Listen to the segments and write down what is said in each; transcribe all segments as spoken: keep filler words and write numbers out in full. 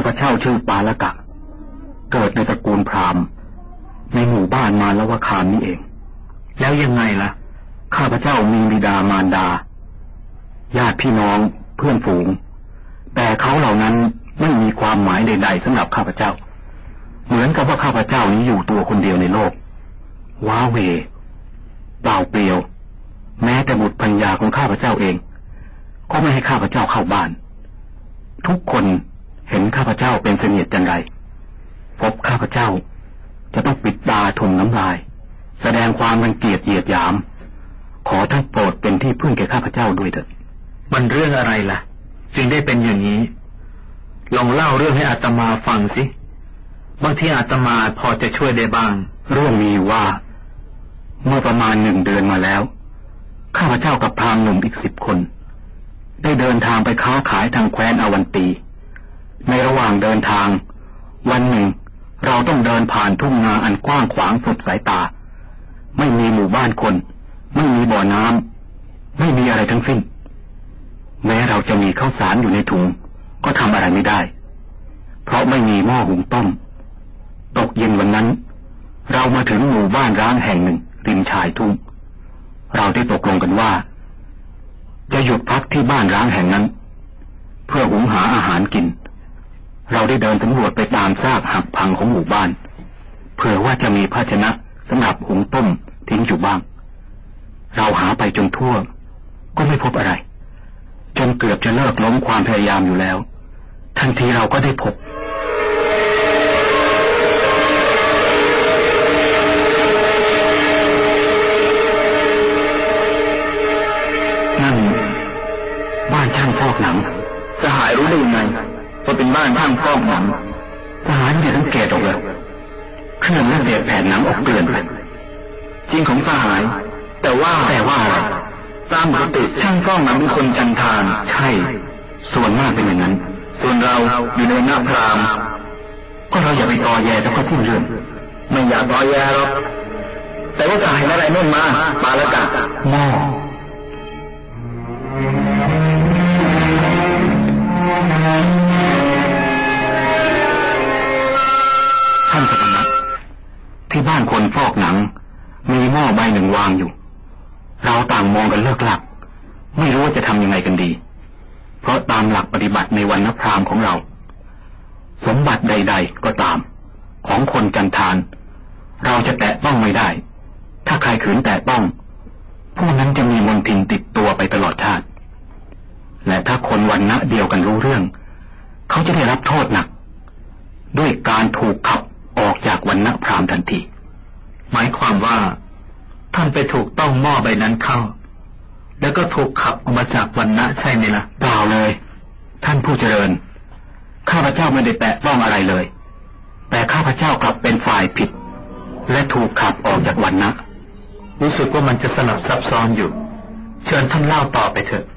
พเจ้าชื่อปาละกะเกิดในตระกูลพราหมณ์ในหมู่บ้านมาลวคามนี่เองแล้วยังไงล่ะข้าพเจ้ามีบิดามารดาญาติพี่น้องเพื่อนฝูงแต่เขาเหล่านั้นไม่มีความหมายใดๆสำหรับข้าพเจ้าเหมือนกับว่าข้าพเจ้านี้อยู่ตัวคนเดียวในโลกว้าเหวเปล่าเปลี่ยวแม้แต่บุตรภรรยาของข้าพเจ้าเองก็ไม่ให้ข้าพเจ้าเข้าบ้านทุกคนเห็นข้าพเจ้าเป็นเสนียดจังไรพบข้าพเจ้าจะต้องปิดตาทนน้ำลายแสดงความรังเกียจเหยียดหยามขอท่านโปรดเป็นที่พึ่งแก่ข้าพเจ้าด้วยเถิดมันเรื่องอะไรล่ะจึงได้เป็นอย่างนี้ลองเล่าเรื่องให้อาตมาฟังสิบางทีอาตมาพอจะช่วยได้บ้างเรื่องมีว่าเมื่อประมาณหนึ่งเดือนมาแล้วข้าพเจ้ากับพราหมณ์หนุ่มอีกสิบคนได้เดินทางไปค้าขายทางแคว้นอวันตีในระหว่างเดินทางวันหนึ่งเราต้องเดินผ่านทุ่งนาอันกว้างขวางสุดสายตาไม่มีหมู่บ้านคนไม่มีบ่อน้ำไม่มีอะไรทั้งสิ้นแม้เราจะมีข้าวสารอยู่ในถุงก็ทำอะไรไม่ได้เพราะไม่มีหม้อหุงต้มตกเย็นวันนั้นเรามาถึงหมู่บ้านร้างแห่งหนึ่งริมชายทุ่งเราได้ตกลงกันว่าจะหยุดพักที่บ้านร้างแห่งนั้นเพื่อหุงหาอาหารกินเราได้เดินสำรวจไปตามซากหักพังของหมู่บ้านเผื่อว่าจะมีภาชนะสำหรับหุงต้มทิ้งอยู่บ้างเราหาไปจนทั่วก็ไม่พบอะไรจนเกือบจะเลิกล้มความพยายามอยู่แล้วทันทีเราก็ได้พบนั่นบ้านช่างฟอกหนังสหายรู้ได้ยังไงว่าเป็นบ้านช่างฟอกหนังสหายไม่ได้สังเกตหรอกเลยเครื่องและเศษแผ่นหนังออกเกลื่อนไปจริงของสหายแต่ว่าแต่ว่าอะไรตามปกติช่างฟอกหนังเป็นคนจันทานใช่ส่วนมากเป็นอย่างนั้นส่วนเราอยู่ในหน้าพราหมณ์ก็เราอย่าไปตอแยแล้วก็สิ้นเรื่องไม่อยากตอแยหรอกแต่ว่าสหายอะไรนู่นมาปาละกะหม้อท่านสมณะที่บ้านคนฟอกหนังมีหม้อใบหนึ่งวางอยู่เราต่างมองกันเลิกลักไม่รู้ว่าจะทำยังไงกันดีเพราะตามหลักปฏิบัติในวรรณพราหมณ์ของเราสมบัติใดๆก็ตามของคนจันทานเราจะแตะต้องไม่ได้ถ้าใครขืนแตะต้องผู้นั้นจะมีมลทินติดตัวไปตลอดชาติและถ้าคนวรรณะเดียวกันรู้เรื่องเขาจะได้รับโทษหนักด้วยการถูกขับออกจากวรรณะพราหมณ์ทันทีหมายความว่าท่านไปถูกต้องหม้อใบนั้นเข้าแล้วก็ถูกขับออกมาจากวรรณะใช่ไหมล่ะเปล่าเลยท่านผู้เจริญข้าพเจ้าไม่ได้แตะต้องอะไรเลยแต่ข้าพเจ้ากลับเป็นฝ่ายผิดและถูกขับออกจากวรรณะรู้สึกว่ามันจะสลับซับซ้อนอยู่เชิญท่านเล่าต่อไปเถอะ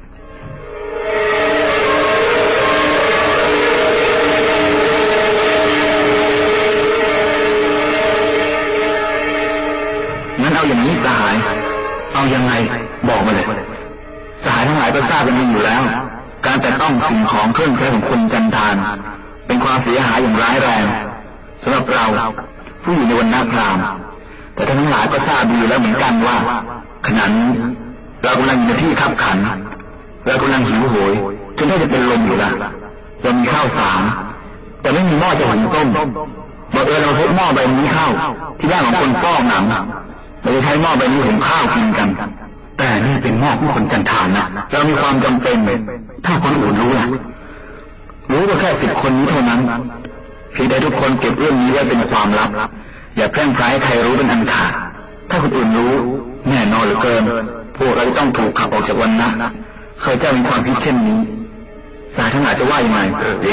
งั้นเอาอย่างนี้สหายเอายังไงบอกมาเลยสหายทั้งหลายก็ทราบกันดีอยู่แล้วการแต่ต้องสิ่งของเครื่องใช้ของคนจันทานเป็นความเสียหายอย่างร้ายแรงสำหรับเราผู้อยู่ในวรรณะพราหมณ์แต่ท่านทั้งหลายก็ทราบดีแล้วเหมือนกันว่าขณะนี้เรากำลังอยู่ในที่คับขันเรากำลังหิวโหยจนแทบจะเป็นลมอยู่ละเรามีข้าวสารแต่ไม่มีหม้อจะหุงต้มบอกเออเราพบหม้อใบนี้เข้าที่บ้านของคนฟอกหนังเราจะใช้หม้อใบนี้หุงข้าวกินกันแต่นี่เป็นหม้อของคนจันทานนะเรามีความจำเป็นถ้าคนอื่นรู้ล่ะรู้ก็แค่สิบคนนี้เท่านั้นเพียงแต่ทุกคนเก็บเรื่องนี้ไว้เป็นความลับอย่าแพร่งพรายให้ใครรู้เป็นอันขาดถ้าคนอื่นรู้แน่นอนเหลือเกินพวกเราจะต้องถูกขับออกจากวรรณะเคยเจ้ามีความคิดเช่นนี้สายทั้งหลายจะว่ายังไงดี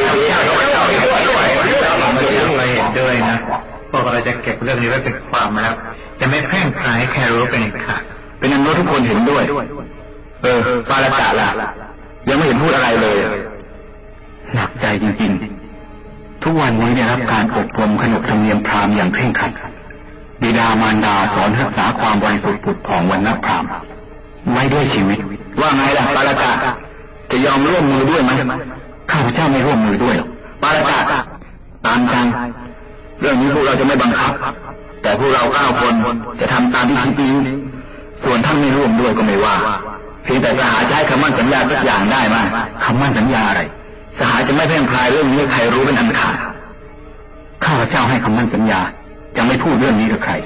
เราเห็นด้วยนะพวกเราจะเก็บเรื่องนี้ไว้เป็นความลับจะไม่แพร่งพรายให้ใครรู้เป็นอันขาดเป็นอันว่าทุกคนเห็นด้วยเออปาละกะล่ะยังไม่เห็นพูดอะไรเลยหนักใจจริงๆทุกวันนี้ได้รับการอบรมขนบธรรมเนียมพราหมณ์อย่างเคร่งครัดบิดามารดาสอนรักษาความบริสุทธิ์ผุดผ่องวรรณะพราหมณ์ไว้ด้วยชีวิตว่าไงล่ะปาละกะจะยอมร่วมมือด้วยไหมข้าพเจ้าไม่ร่วมมือด้วยหรอกปปาราตะตามใจเรื่องนี้พวกเราจะไม่บังคับแต่พวกเราเก้าคนจะทำตามที่คิดนี้ส่วนท่านไม่ร่วมด้วยก็ไม่ว่าเพียงแต่สหายใช้คำมั่นสัญญาสักอย่างได้ไหมคำมั่นสัญญาอะไรสหายจะไม่แพร่งพรายเรื่องนี้ให้ใครรู้เป็นอันขาดข้าพเจ้าให้คำมั่นสัญญาจะไม่พูดเรื่องนี้กับใคร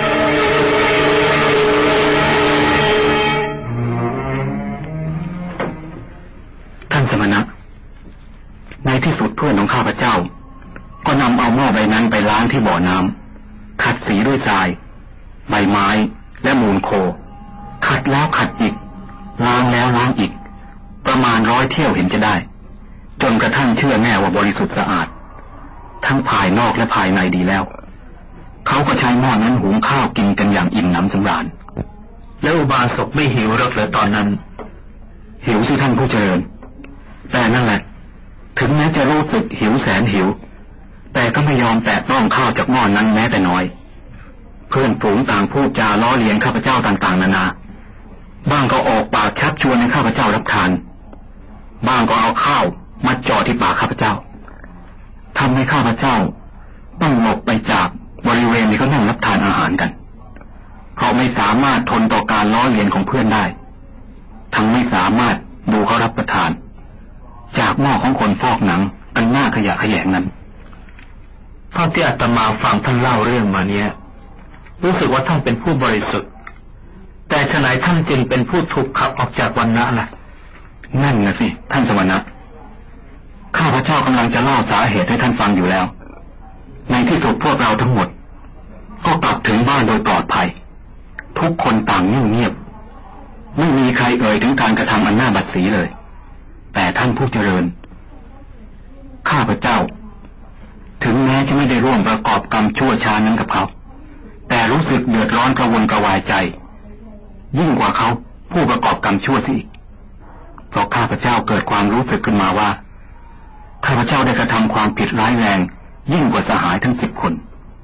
ท่านสมณะในที่สุดเพื่อนของข้าพเจ้าก็นำเอาหม้อใบนั้นไปล้างที่บ่อน้ำขัดสีด้วยทรายใบไม้และมูลโคขัดแล้วขัดอีกล้างแล้วล้างอีกประมาณร้อยเที่ยวเห็นจะได้จนกระทั่งเชื่อแน่ว่าบริสุทธิ์สะอาดทั้งภายนอกและภายในดีแล้วเขาก็ใช้หม้อนั้นหุงข้าวกินกันอย่างอิ่มหนำสำราญแล้วอุบาสกไม่หิวหรอกเหรอตอนนั้นหิวสิท่านผู้เจริญแต่นั่นแหละถึงแม้จะรู้สึกหิวแสนหิวแต่ก็ไม่ยอมแตะต้องข้าวจากหม้อนั้นแม้แต่น้อยเพื่อนฝูงต่างพูดจาล้อเลียนข้าพเจ้าต่างๆนานาบ้างก็ออกปากชักชวนให้ข้าพเจ้ารับทานบ้างก็เอาข้าวมาจ่อที่ปากข้าพเจ้าทำให้ข้าพเจ้าต้องหลบไปจากบริเวณที่เขานั่งรับทานอาหารกันเพราะไม่สามารถทนต่อการล้อเลียนของเพื่อนได้ทั้งไม่สามารถดูเขารับประทานจากหม้อของคนฟอกหนังอันน่าขยะแขยงนั้นเท่าที่อาตมาฟังท่านเล่าเรื่องมาเนี้ยรู้สึกว่าท่านเป็นผู้บริสุทธิ์แต่ฉะไหนท่านจึงเป็นผู้ถูกขับออกจากวรรณะล่ะนั่นนะสิท่านสมณะข้าพเจ้ากำลังจะเล่าสาเหตุให้ท่านฟังอยู่แล้วในที่สุดพวกเราทั้งหมดก็กลับถึงบ้านโดยปลอดภัยทุกคนต่างนิ่งเงียบไม่มีใครเอ่ยถึงการกระทำอันน่าบัดสีเลยแต่ท่านผู้เจริญข้าพเจ้าถึงแม้จะไม่ได้ร่วมประกอบกรรมชั่วช้านั้นกับเขาแต่รู้สึกเดือดร้อนกระวนกระวายใจยิ่งกว่าเขาผู้ประกอบกรรมชั่วสิเพราะข้าพเจ้าเกิดความรู้สึกขึ้นมาว่าข้าพเจ้าได้กระทำความผิดร้ายแรงยิ่งกว่าสหายทั้งสิบคน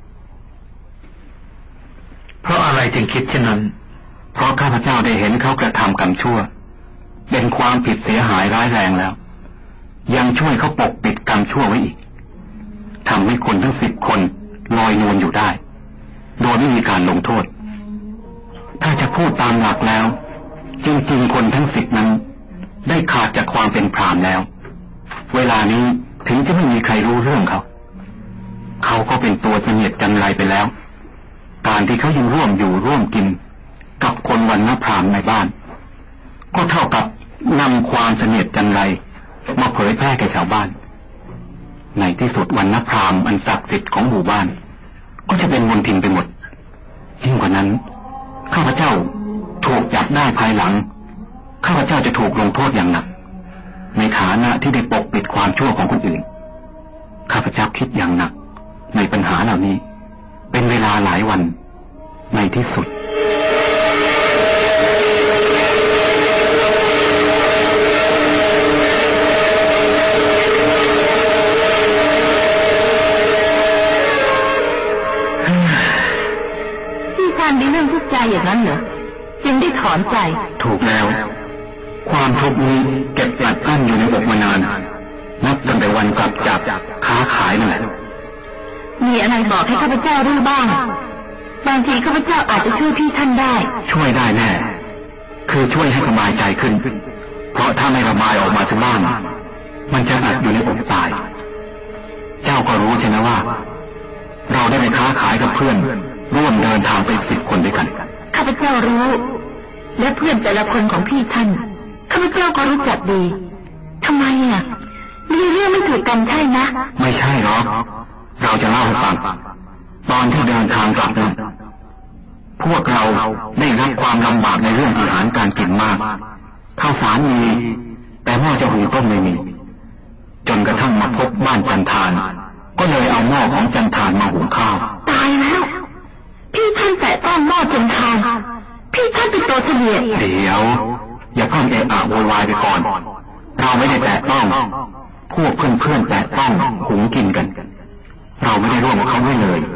เพราะอะไรจึงคิดเช่นนั้นเพราะข้าพเจ้าได้เห็นเขากระทำกรรมชั่วเป็นความผิดเสียหายร้ายแรงแล้วยังช่วยเขาปกปิดกรรมชั่วไว้อีกทำให้คนทั้งสิบคนลอยนวลอยู่ได้โดยไม่มีการลงโทษถ้าจะพูดตามหลักแล้วจริงๆคนทั้งสิบนั้นได้ขาดจากความเป็นพรามแล้วเวลานี้ถึงจะไม่มีใครรู้เรื่องเขาเขาก็เป็นตัวเสนียดจันไรไปแล้วการที่เขายังร่วมอยู่ร่วมกินกับคนวรรณพรามในบ้านก็เท่ากับนำความเสนียดจันไรมาเผยแพร่แก่ชาวบ้านในที่สุดวรรณพรามอันศักดิ์สิทธิ์ของหมู่บ้านก็จะเป็นมลทินไปหมดยิ่งกว่านั้นข้าพเจ้าถูกจับได้ภายหลังข้าพเจ้าจะถูกลงโทษอย่างหนักในฐานะที่ได้ปกปิดความชั่วของคนอื่นข้าพเจ้าคิดอย่างหนักในปัญหาเหล่านี้เป็นเวลาหลายวันในที่สุดมีเรื่องทุกข์ใจอย่างนั้นเหรอจึงได้ถอนใจถูกแล้วความทุกข์นี้เก็บอัดอั้นอยู่ในอกมานานนับตั้งแต่วันกลับจากค้าขายนั่นแหละมีอะไรบอกให้ข้าพเจ้ารู้บ้างบางทีข้าพเจ้าอาจจะช่วยพี่ท่านได้ช่วยได้แน่คือช่วยให้สบายใจขึ้นเพราะถ้าไม่ระบายออกมาจากบ้านมันจะอัดอยู่ในอกตายเจ้าก็รู้ใช่ไหมว่าเราได้ไปค้าขายกับเพื่อนร่วมเดินทางไปสิบคนด้วยกันข้าพเจ้ารู้และเพื่อนแต่ละคนของพี่ท่านข้าพเจ้าก็รู้จักดีทำไมอ่ะมีเรื่องไม่ถูกกันใช่ไหมไม่ใช่หรอกเราจะเล่าให้ฟังตอนที่เดินทางกลับนั้นพวกเราได้รับความลำบากในเรื่องอาหารการกินมากข้าวสารมีแต่หม้อจะหุงต้มไม่มีจนกระทั่งมาพบบ้านจันทานก็เลยเอาหม้อของจันทานมาหุงข้าวตายแล้วพี่ท่านแต่ต้องหม้อจันทานพี่ท่านเป็นตัวเสนียดเดี๋ยวอย่าเพิ่งเอะอะโวยวายไปก่อนเราไม่ได้แตะต้องพวกเพื่อนๆแตะต้องหุงกินกันเราไม่ได้ร่วมกับเขาด้วยเลย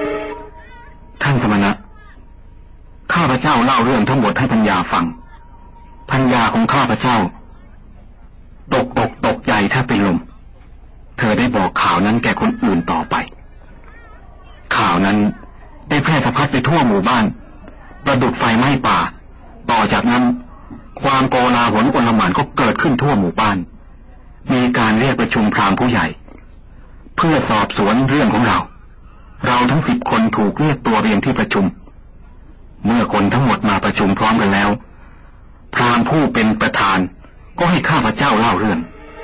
ท่านสมณะข้าพเจ้าเล่าเรื่องทั้งหมดให้ปัญญาฟังรยาของข้าพเจ้าตกอกตกใจแทบเป็นลมเธอได้บอกข่าวนั้นแก่คนอื่นต่อไปข่าวนั้นได้แพร่สะพัดไปทั่วหมู่บ้านประดุจไฟไหม้ป่าต่อจากนั้นความโกลาหลโอลหม่านก็เกิดขึ้นทั่วหมู่บ้านมีการเรียกประชุมพราหมณ์ผู้ใหญ่เพื่อสอบสวนเรื่องของเราเราทั้งสิบคนถูกเรียกตัวเรียนที่ประชุมเมื่อคนทั้งหมดมาประชุมพร้อมกันแล้วพราหมณ์ผู้เป็นประธานก็ให้ข้าพเจ้าเล่าเรื่อง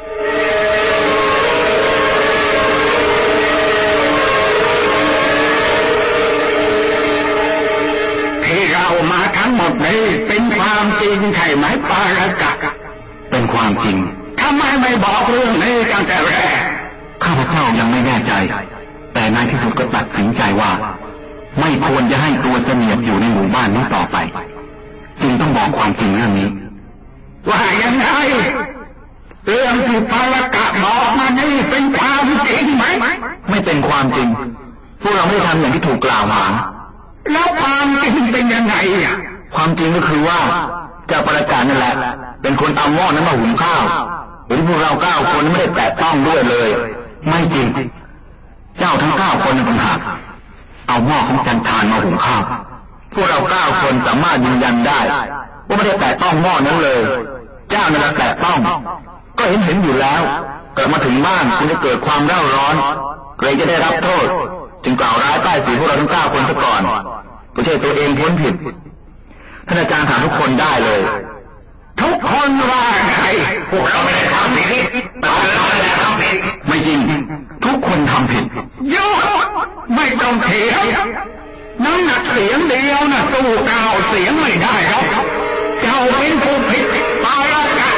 ที่เรามาทั้งหมดนี้เป็นความจริงใช่ไหมปารกะเป็นความจริงทำไมไม่บอกเรื่องนี้ตั้งแต่แรกข้าพเจ้ายังไม่แน่ใจแต่ในที่สุดก็ตัดสินใจว่าไม่ควรจะให้ตัวเสนียดอยู่ในหมู่บ้านนี้ต่อไปจึงต้องบอกความจริงเรื่องนี้ว่ายังไงเรื่องที่ปารกะบอกมานี่เป็นความจริงไหมไม่เป็นความจริงพวกเราไม่ทำอย่างที่ถูกกล่าวหาแล้วความจริงเป็นยังไงอ่ะความจริงก็คือว่าเจ้าปารกะนั่นแหละเป็นคนเอาหม้อนั้นมาหุงข้าวหรือพวกเราเก้าคนไม่ได้แตะต้องด้วยเลยไม่จริงเจ้าทั้งเก้าคนต่างหากเอาหม้อของจันทานมาหุงข้าวพวกเราเก้าคนสามารถยืนยันได้ว่าไม่ได้แตะต้องหม้อนั้นเลยเจ้านั่นแหละแตะต้องก็เห็นเห็นอยู่แล้วเกิดมาถึงบ้านคุณจะเกิดความเร่าร้อนเกรงจะได้รับโทษจึงกล่าวร้ายป้ายสีพวกเราทั้งเก้าคนซะก่อนไม่ใช่ตัวเองพ้นผิดท่านอาจารย์ถามทุกคนได้เลยทุกคนว่าไงพวกเราไม่ได้ทำผิดแต่เราไม่ได้ทำผิดไม่จริงทุกคนทำผิดโยไม่ต้องเถียงน้ำหนักเสียงเดียวนะสู้เก้าเสียงไม่ได้หรอกเจ้าเป็นผู้ผิดปารกะ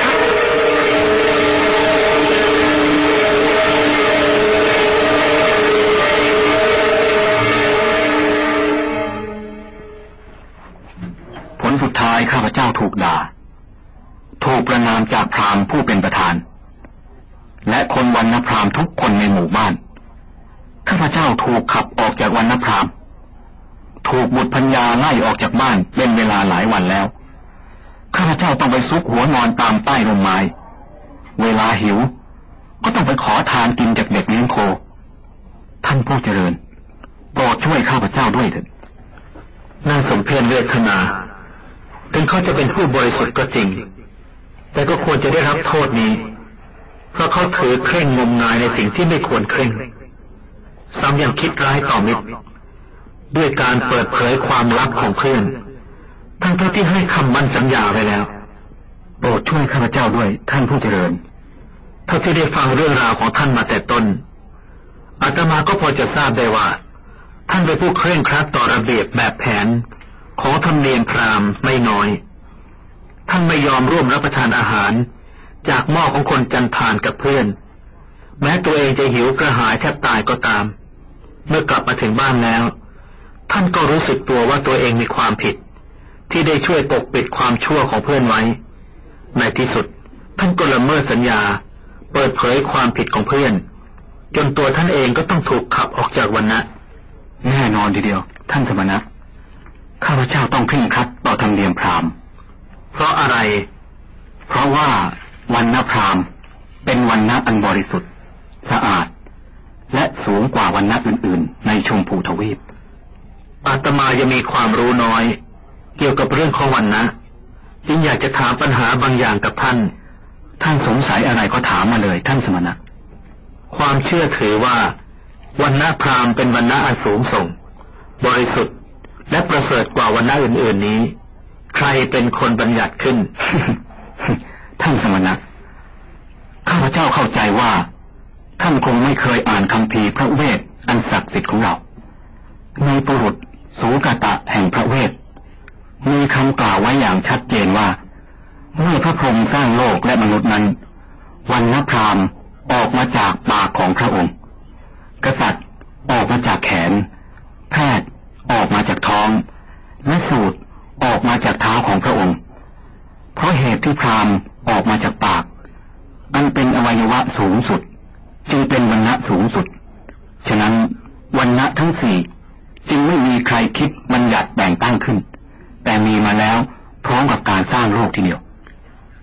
ผลสุดท้ายข้าพเจ้าถูกด่าถูกประณามจากพราหมณ์ผู้เป็นประธานและคนวรรณพราหมณ์ทุกคนในหมู่บ้านข้าพเจ้าถูกขับออกจากวรรณพราหมณ์ถูกบุตรภรรยาไล่ออกจากบ้านเป็นเวลาหลายวันแล้วข้าพเจ้าต้องไปซุกหัวนอนตามใต้ร่มไม้เวลาหิวก็ต้องไปขอทานกินจากเด็กเลี้ยงโคท่านผู้เจริญโปรดช่วยข้าพเจ้าด้วยเถิดน่าสมเพชเวทนาถึงเขาจะเป็นผู้บริสุทธิ์ก็จริงแต่ก็ควรจะได้รับโทษนี้เพราะเขาถือเคร่งงมงายในสิ่งที่ไม่ควรเคร่งซ้ำยังคิดร้ายต่อมิตรด้วยการเปิดเผยความลับของเพื่อนทั้งที่ให้คำมั่นสัญญาไว้แล้วโปรดช่วยข้าพเจ้าด้วยท่านผู้เจริญเท่าที่ได้ฟังเรื่องราวของท่านมาแต่ต้นอาตมาก็พอจะทราบได้ว่าท่านเป็นผู้เคร่งครัดต่อระเบียบแบบแผนของธรรมเนียมพราหมณ์ไม่น้อยท่านไม่ยอมร่วมรับประทานอาหารจากหม้อของคนจันทานกับเพื่อนแม้ตัวเองจะหิวกระหายแทบตายก็ตามเมื่อกลับมาถึงบ้านแล้วท่านก็รู้สึกตัวว่าตัวเองมีความผิดที่ได้ช่วยปกปิดความชั่วของเพื่อนไว้ในที่สุดท่านก็ละเมิดสัญญาเปิดเผยความผิดของเพื่อนจนตัวท่านเองก็ต้องถูกขับออกจากวรรณะแน่นอนทีเดียวท่านสมณะข้าพเจ้าต้องเคร่งครัดต่อธรรมเนียมพราหมณ์เพราะอะไรเพราะว่าวรรณพราหมณ์เป็นวรรณะอันบริสุทธิ์สะอาดและสูงกว่าวรรณะอื่นๆในชมพูทวีปอาตมายังมีความรู้น้อยเกี่ยวกับเรื่องของวรรณะจึงอยากจะถามปัญหาบางอย่างกับท่านท่านสงสัยอะไรก็ถามมาเลยท่านสมณะความเชื่อถือว่าวรรณะพราหมณ์เป็นวรรณะอันสูงส่งบริสุทธิ์และประเสริฐกว่าวรรณะอื่นๆนี้ใครเป็นคนบัญญัติขึ้น ท่านสมณะข้าพเจ้าเข้าใจว่าท่านคงไม่เคยอ่านคัมภีร์พระเวทอันศักดิ์สิทธิ์ของเราในปุรุษสูกตะแห่งพระเวทมีคำกล่าวไว้อย่างชัดเจนว่าเมื่อพระพรหมสร้างโลกและมนุษย์นั้นวรรณพราหมณ์ออกมาจากปากของพระองค์กษัตริย์ออกมาจากแขนแพทย์ออกมาจากท้องและสูตรออกมาจากเท้าของพระองค์เพราะเหตุที่พราหมณ์ออกมาจากปากอันเป็นอวัยวะสูงสุดจึงเป็นวรรณะสูงสุดฉะนั้นวรรณะทั้งสี่จึงไม่มีใครคิดบัญญัติแต่งตั้งขึ้นแต่มีมาแล้วพร้อมกับการสร้างโลกทีเดียว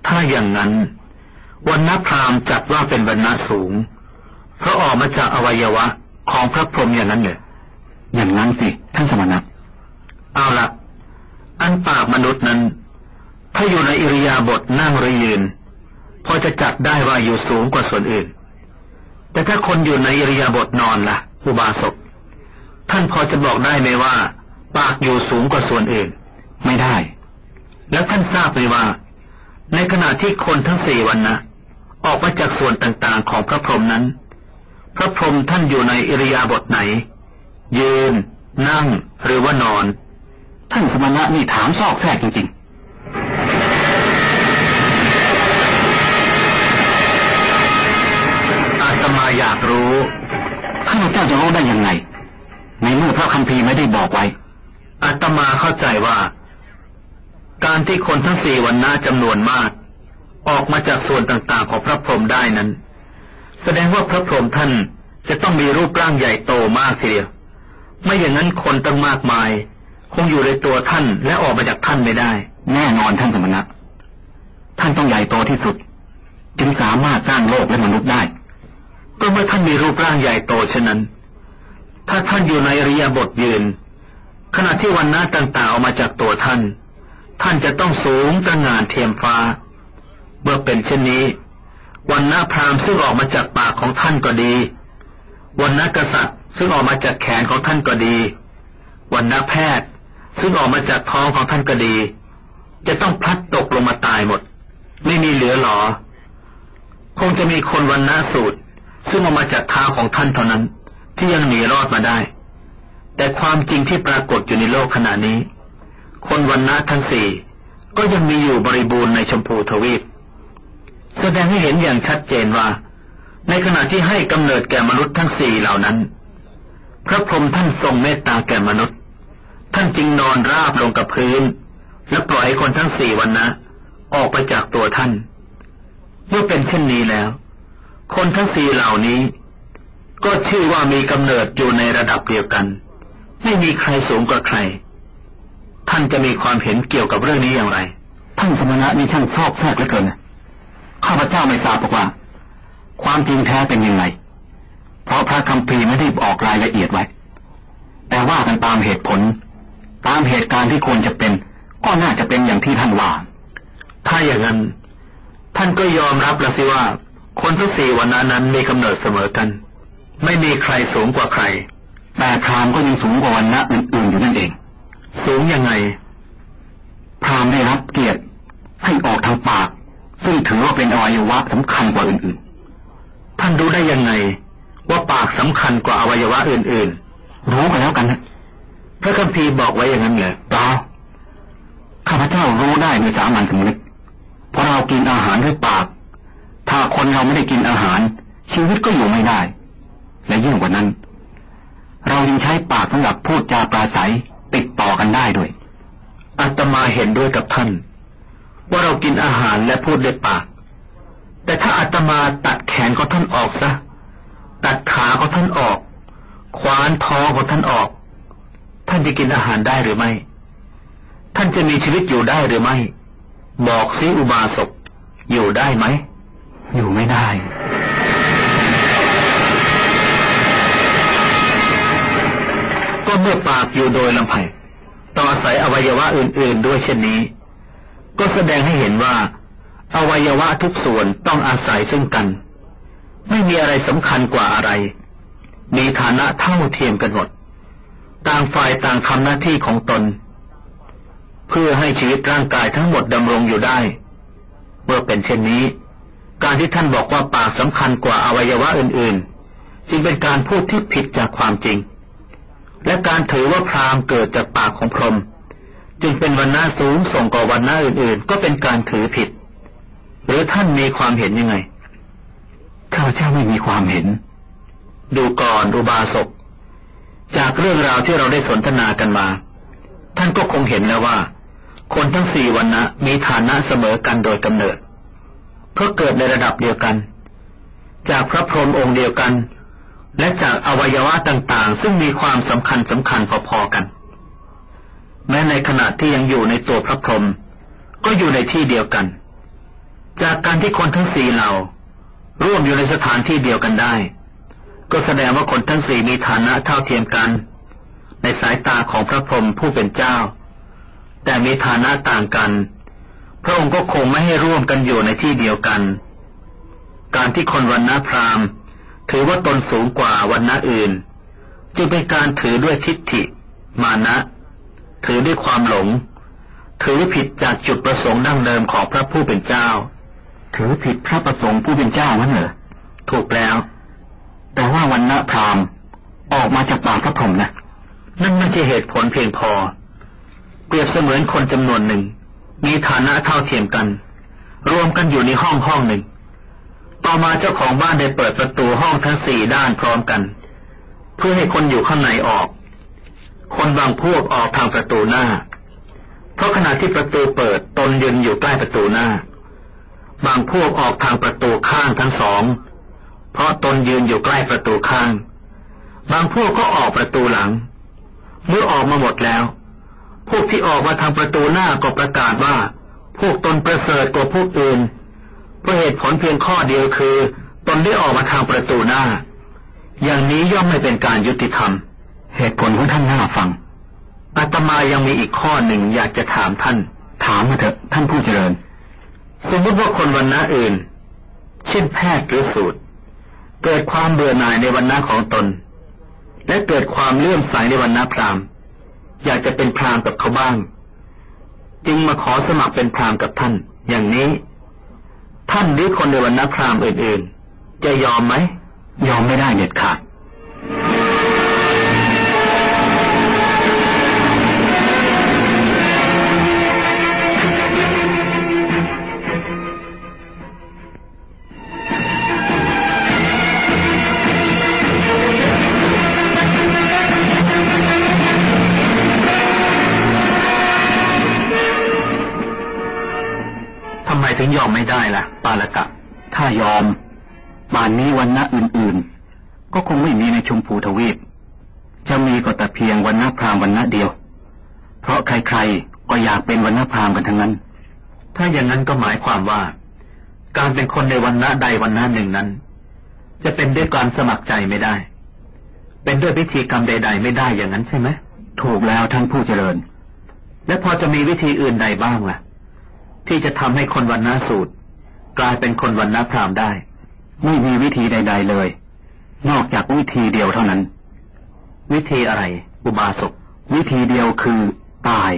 ถ้าอย่างนั้นวรรณพราหมณ์จัดว่าเป็นวรรณะสูงเพราะออกมาจากอวัยวะของพระพรหมอย่างนั้นเลยอย่างนั้นสิท่านสมณะเอาละอันปากมนุษย์นั้นถ้าอยู่ในอิริยาบถนั่งหรือยืนพอจะจัดได้ว่าอยู่สูงกว่าส่วนอื่นแต่ถ้าคนอยู่ในอิริยาบถนอนล่ะอุบาสกท่านพอจะบอกได้ไหมว่าปากอยู่สูงกว่าส่วนอื่นไม่ได้แล้วท่านทราบไหมว่าในขณะที่คนทั้งสี่วรรณะออกมาจากส่วนต่างๆของพระพรหมนั้นพระพรหมท่านอยู่ในอิริยาบถไหนยืนนั่งหรือว่านอนท่านสมณะนี่ถามซอกแทรกจริงๆอาตมาอยากรู้ข้าพเจ้าจะรู้ได้ยังไงในเมื่อพระคัมภีร์ไม่ได้บอกไว้อาตมาเข้าใจว่าการที่คนทั้งสี่วรรณะจำนวนมากออกมาจากส่วนต่างๆของพระพรหมได้นั้นแสดงว่าพระพรหมท่านจะต้องมีรูปร่างใหญ่โตมากทีเดียวไม่อย่างนั้นคนตั้งมากมายคงอยู่ในตัวท่านและออกมาจากท่านไม่ได้แน่นอนท่านสมณะท่านต้องใหญ่โตที่สุดจึงสามารถสร้างโลกและมนุษย์ได้ก็เมื่อท่านมีรูปร่างใหญ่โตเช่นนั้นถ้าท่านอยู่ในอริยบทยืนขณะที่วรรณะต่างๆออกมาจากตัวท่านท่านจะต้องสูงตระหง่านเทียมฟ้าเมื่อเป็นเช่นนี้วรรณะพราหมณ์ซึ่งออกมาจากปากของท่านก็ดีวรรณะกษัตริย์ซึ่งออกมาจากแขนของท่านก็ดีวรรณะแพทย์ซึ่งออกมาจากท้องของท่านก็ดีจะต้องพลัดตกลงมาตายหมดไม่มีเหลือหรอคงจะมีคนวรรณะสูตรซึ่งออกมาจากเท้าของท่านเท่านั้นที่ยังหนีรอดมาได้แต่ความจริงที่ปรากฏอยู่ในโลกขณะนี้คนวรรณะทั้งสี่ก็ยังมีอยู่บริบูรณ์ในชมพูทวีปแสดงให้เห็นอย่างชัดเจนว่าในขณะที่ให้กำเนิดแก่มนุษย์ทั้งสี่เหล่านั้นพระพรหมท่านทรงเมตตาแก่มนุษย์ท่านจึงนอนราบลงกับพื้นและปล่อยให้คนทั้งสี่วรรณะออกไปจากตัวท่านเมื่อเป็นเช่นนี้แล้วคนทั้งสี่เหล่านี้ก็ชื่อว่ามีกำเนิดอยู่ในระดับเดียวกันไม่มีใครสูงกว่าใครท่านจะมีความเห็นเกี่ยวกับเรื่องนี้อย่างไรท่านสมณะนี่ช่างชอบแทรกเหลือเกินข้าพเจ้าไม่ทราบว่าความจริงแท้เป็นยังไงเพราะพระคัมภีร์ไม่ได้บอกรายละเอียดไว้แต่ว่ากันตามเหตุผลตามเหตุการณ์ที่ควรจะเป็นก็น่าจะเป็นอย่างที่ท่านว่าถ้าอย่างนั้นท่านก็ยอมรับแล้วสิว่าคนทั้งสี่วรรณะนั้นมีกำเนิดเสมอกันไม่มีใครสูงกว่าใครแต่พราหมณ์ก็ยังสูงกว่าวรรณะอื่นๆอยู่นั่นเองสูงยังไงพราหมณ์ได้รับเกียรติให้ออกทางปากซึ่งถือว่าเป็นอวัยวะสำคัญกว่าอื่นๆท่านรู้ได้ยังไงว่าปากสำคัญกว่าอวัยวะอื่นๆรู้กันแล้วกันนะพระคัมภีร์บอกไว้อย่างนั้นเหรอเปล่าข้าพเจ้ารู้ได้โดยสามัญสำนึกเพราะเรากินอาหารด้วยปากถ้าคนเราไม่ได้กินอาหารชีวิตก็อยู่ไม่ได้และยิ่งกว่านั้นเรายังใช้ปากสำหรับพูดจาปราศัยติดต่อกันได้ด้วยอาตมาเห็นด้วยกับท่านว่าเรากินอาหารและพูดด้วยปากแต่ถ้าอาตมาตัดแขนของท่านออกซะตัดขาของท่านออกขวานท้องของท่านออกท่านจะกินอาหารได้หรือไม่ท่านจะมีชีวิตอยู่ได้หรือไม่บอกสิอุบาสกอยู่ได้ไหมอยู่ไม่ได้ก็เมื่อปากอยู่โดยลำพังต้องอาศัยอวัยวะอื่นๆด้วยเช่นนี้ก็แสดงให้เห็นว่าอวัยวะทุกส่วนต้องอาศัยซึ่งกันไม่มีอะไรสำคัญกว่าอะไรมีฐานะเท่าเทียมกันหมดต่างฝ่ายต่างทำหน้าที่ของตนเพื่อให้ชีวิตร่างกายทั้งหมดดำรงอยู่ได้เมื่อเป็นเช่นนี้การที่ท่านบอกว่าปากสำคัญกว่าอวัยวะอื่นๆจึงเป็นการพูดที่ผิดจากความจริงและการถือว่าพราหมณ์เกิดจากปากของพรหมจึงเป็นวรรณะสูงส่งกว่าวรรณะอื่นๆก็เป็นการถือผิดหรือท่านมีความเห็นยังไงข้าพเจ้าไม่มีความเห็นดูก่อนอุบาสกจากเรื่องราวที่เราได้สนทนากันมาท่านก็คงเห็นแล้วว่าคนทั้งสี่วรรณะมีฐานะเสมอกันโดยกำเนิดเพราะเกิดในระดับเดียวกันจากพระพรหมองค์เดียวกันและจากอวัยวะต่างๆซึ่งมีความสำคัญสำคัญพอๆกันแม้ในขณะที่ยังอยู่ในตัวพระพรหมก็อยู่ในที่เดียวกันจากการที่คนทั้งสี่เหล่าร่วมอยู่ในสถานที่เดียวกันได้ก็แสดงว่าคนทั้งสี่มีฐานะเท่าเทียมกันในสายตาของพระพรหมผู้เป็นเจ้าแต่มีฐานะต่างกันพระองค์ก็คงไม่ให้ร่วมกันอยู่ในที่เดียวกันการที่คนวรรณะพราหมณ์ถือว่าตนสูงกว่าวรรณะอื่นจึงเป็นการถือด้วยทิฏฐิมานะถือด้วยความหลงถือผิดจากจุดประสงค์ดั้งเดิมของพระผู้เป็นเจ้าถือผิดพระประสงค์ผู้เป็นเจ้านั่นเหรอถูกแล้วแต่ว่าวรรณะพราหมณ์ออกมาจากปากพระพรหมนะนั่นไม่ใช่เหตุผลเพียงพอเปรียบเสมือนคนจำนวนหนึ่งมีฐานะเท่าเทียมกันรวมกันอยู่ในห้องห้องหนึ่งต่อมาเจ้าของบ้านได้เปิดประตูห้องทั้งสี่ด้านพร้อมกันเพื่อให้คนอยู่ข้างในออกคนบางพวกออกทางประตูหน้าเพราะขณะที่ประตูเปิดตนยืนอยู่ใกล้ประตูหน้าบางพวกออกทางประตูข้างทั้งสองเพราะตนยืนอยู่ใกล้ประตูข้างบางพวกก็ออกประตูหลังเมื่อออกมาหมดแล้วพวกที่ออกมาทางประตูหน้าก็ประกาศว่าพวกตนประเสริฐกว่าพวกอื่นเพราะเหตุผลเพียงข้อเดียวคือตนได้ออกมาทางประตูหน้าอย่างนี้ย่อมไม่เป็นการยุติธรรมเหตุผลของท่านน่าฟังอาตมายังมีอีกข้อหนึ่งอยากจะถามท่านถามมาเถอะท่านผู้เจริญสมมติว่าคนวรรณะอื่นเช่นแพทย์หรือสูตรเกิดความเบื่อหน่ายในวรรณะของตนและเกิดความเลื่อมใสในวรรณะพราหมณ์อยากจะเป็นพราหมณ์กับเขาบ้างจึงมาขอสมัครเป็นพราหมณ์กับท่านอย่างนี้ท่านหรือคนในวรรณะพราหมณ์อื่นๆจะยอมไหมยอมไม่ได้เด็ดขาดทำไมถึงยอมไม่ได้ล่ะปาลกะถ้ายอมป่านนี้วรรณะอื่นๆก็คงไม่มีในชมพูทวีปจะมีก็แต่เพียงวรรณะพราหมณ์วรรณะเดียวเพราะใครๆก็อยากเป็นวรรณะพราหมณ์กันทั้งนั้นถ้าอย่างนั้นก็หมายความว่าการเป็นคนในวรรณะใดวรรณะหนึ่งนั้นจะเป็นด้วยการสมัครใจไม่ได้เป็นด้วยพิธีกรรมใดๆไม่ได้อย่างนั้นใช่ไหมถูกแล้วท่านผู้เจริญและพอจะมีวิธีอื่นใดบ้างล่ะที่จะทำให้คนวรรณะสูตรกลายเป็นคนวรรณะพราหมณ์ได้ไม่มีวิธีใดๆเลยนอกจากวิธีเดียวเท่านั้นวิธีอะไรอุบาสกวิธีเดียวคือตาย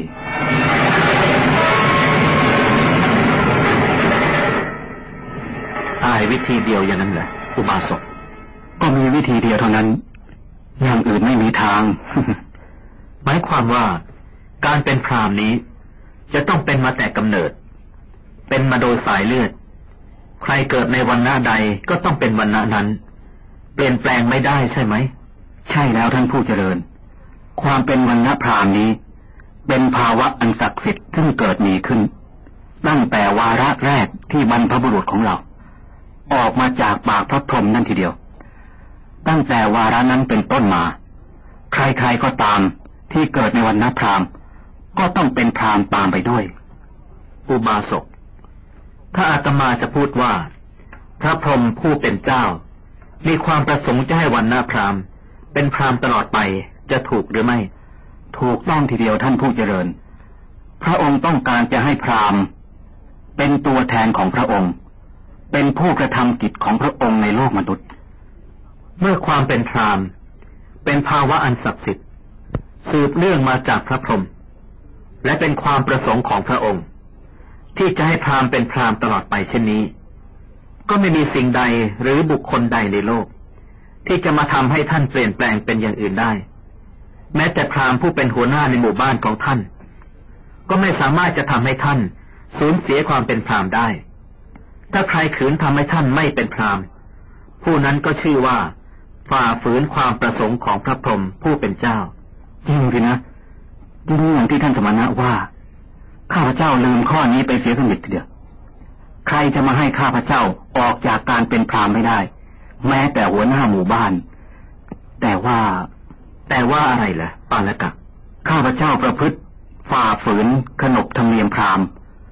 ตายวิธีเดียวอย่างนั้นเหรออุบาสกก็มีวิธีเดียวเท่านั้นอย่างอื่นไม่มีทาง หมายความว่าการเป็นพราหมณ์นี้จะต้องเป็นมาแต่กำเนิดเป็นมาโดยสายเลือดใครเกิดในวรรณะใดก็ต้องเป็นวรรณะนั้นเปลี่ยนแปลงไม่ได้ใช่ไหมใช่แล้วท่านผู้เจริญความเป็นวรรณะพราหมณ์นี้เป็นภาวะอันศักดิ์สิทธิ์ซึ่งเกิดมีขึ้นตั้งแต่วาระแรกที่บรรพบุรุษของเราออกมาจากปากพระพรหมนั่นทีเดียวตั้งแต่วาระนั้นเป็นต้นมาใครๆก็ตามที่เกิดในวรรณะพราหมณ์ก็ต้องเป็นพราหมณ์ตามไปด้วยอุบาสกถ้าอาตมาจะพูดว่าพระพรหมผู้เป็นเจ้ามีความประสงค์จะให้วรรณะพราหมณ์เป็นพราหมณ์ตลอดไปจะถูกหรือไม่ถูกต้องทีเดียวท่านผู้เจริญพระองค์ต้องการจะให้พราหมณ์เป็นตัวแทนของพระองค์เป็นผู้กระทำกิจของพระองค์ในโลกมนุษย์เมื่อความเป็นพราหมณ์เป็นภาวะอันศักดิ์สิทธิ์สืบเนื่องมาจากพระพรหมและเป็นความประสงค์ของพระองค์ที่จะให้พราหมณ์เป็นพราหมณ์ตลอดไปเช่นนี้ก็ไม่มีสิ่งใดหรือบุคคลใดในโลกที่จะมาทำให้ท่านเปลี่ยนแปลงเป็นอย่างอื่นได้แม้แต่พราหมณ์ผู้เป็นหัวหน้าในหมู่บ้านของท่านก็ไม่สามารถจะทำให้ท่านสูญเสียความเป็นพราหมณ์ได้ถ้าใครขืนทำให้ท่านไม่เป็นพราหมณ์ผู้นั้นก็ชื่อว่าฝ่าฝืนความประสงค์ของพระพรหมผู้เป็นเจ้าจริงสินะจริงอย่างที่ท่านสมณะว่าข้าพเจ้าลืมข้อนี้ไปเสียสนิททีเดียวใครจะมาให้ข้าพเจ้าออกจากการเป็นพราหมณ์ไม่ได้แม้แต่หัวหน้าหมู่บ้านแต่ว่าแต่ว่าอะไรล่ะปาลกะข้าพเจ้าประพฤติฝ่าฝืนขนบธรรมเนียมพราหมณ์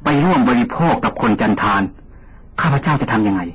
ไปร่วมบริโภคกับคนจันทานข้าพเจ้าจะทำยังไง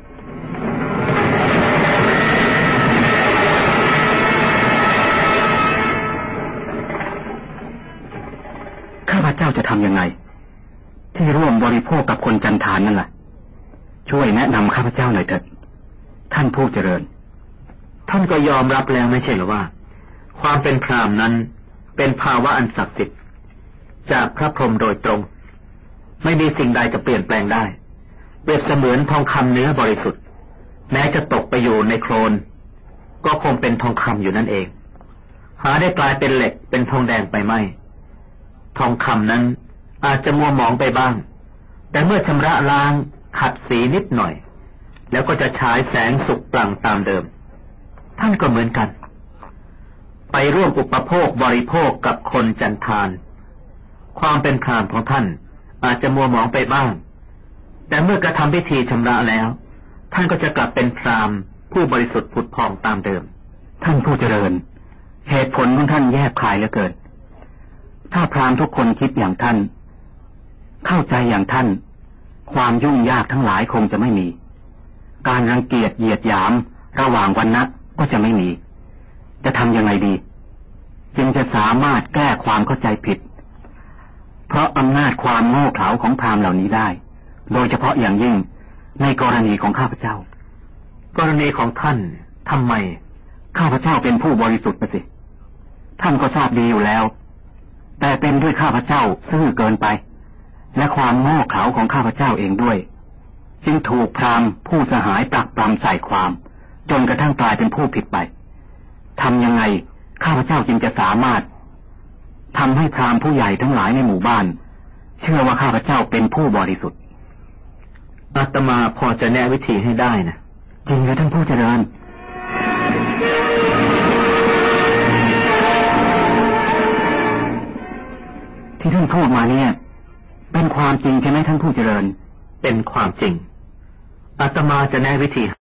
ข้าพเจ้าจะทำยังไงที่ร่วมบริโภคกับคนจันทานนั่นแหละช่วยแนะนำข้าพเจ้าหน่อยเถิดท่านผู้เจริญท่านก็ยอมรับแล้วไม่ใช่หรือว่าความเป็นพราหมณ์นั้นเป็นภาวะอันศักดิ์สิทธิ์จากพระพรหมโดยตรงไม่มีสิ่งใดจะเปลี่ยนแปลงได้เปรียบเสมือนทองคำเนื้อบริสุทธิ์แม้จะตกไปอยู่ในโคลนก็คงเป็นทองคำอยู่นั่นเองหาได้กลายเป็นเหล็กเป็นทองแดงไปไม่ทองคำนั้นอาจจะมัวหมองไปบ้างแต่เมื่อชำระล้างขัดสีนิดหน่อยแล้วก็จะฉายแสงสุกปลั่งตามเดิมท่านก็เหมือนกันไปร่วมอุปโภคบริโภคกับคนจันทานความเป็นพราหมณ์ของท่านอาจจะมัวหมองไปบ้างแต่เมื่อกระทำพิธีชำระแล้วท่านก็จะกลับเป็นพราหมณ์ผู้บริสุทธิ์ผุดผ่องตามเดิมท่านผู้เจริญเหตุผลของท่านแยบคายเหลือเกินถ้าพราหมณ์ทุกคนคิดอย่างท่านเข้าใจอย่างท่านความยุ่งยากทั้งหลายคงจะไม่มีการรังเกียจเหยียดหยามระหว่างวรรณะก็จะไม่มีจะทำยังไงดีจึงจะสามารถแก้ความเข้าใจผิดเพราะอำนาจความโง่เขลาของพราหมณ์เหล่านี้ได้โดยเฉพาะอย่างยิ่งในกรณีของข้าพเจ้ากรณีของท่านทำไมข้าพเจ้าเป็นผู้บริสุทธิ์นะสิท่านก็ทราบดีอยู่แล้วแต่เป็นด้วยข้าพเจ้าซื่อเกินไปและความโง่เขลาของข้าพเจ้าเองด้วยจึงถูกพราหมณ์ผู้สหายปรักปรำใส่ความจนกระทั่งกลายเป็นผู้ผิดไปทำยังไงข้าพเจ้าจึงจะสามารถทำให้พราหมณ์ผู้ใหญ่ทั้งหลายในหมู่บ้านเชื่อว่าข้าพเจ้าเป็นผู้บริสุทธิ์อาตมาพอจะแนะวิธีให้ได้นะจริงหรือท่านผู้เจริญที่ท่านพูดมาเนี่ยเป็นความจริงใช่ไหมท่านผู้เจริญเป็นความจริงอาตมาจะแนะวิธี